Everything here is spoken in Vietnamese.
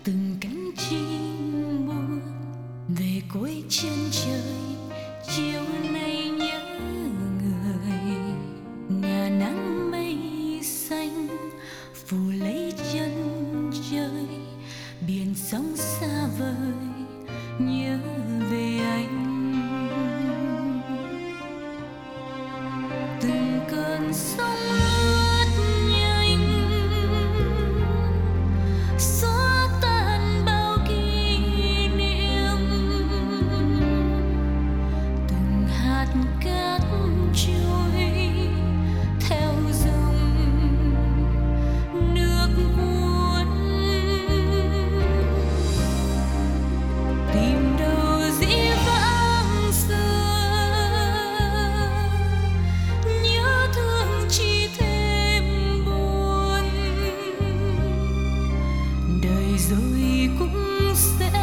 từng cánh chim buông về cuối chân trời. Chiều nay nhớ người, ngả nắng mây xanh phủ lấy chân trời. Biển sóng xa vời nhớ về anh. Từng cơn sóng lướt nhanh xóa tan bao kỷ niệm. Từng hạt cát trôi theo dòng nước cuốn, tìm đâu dĩ vãng xưa. Nhớ thương chỉ thêm buồn, đời rồi cũng sẽ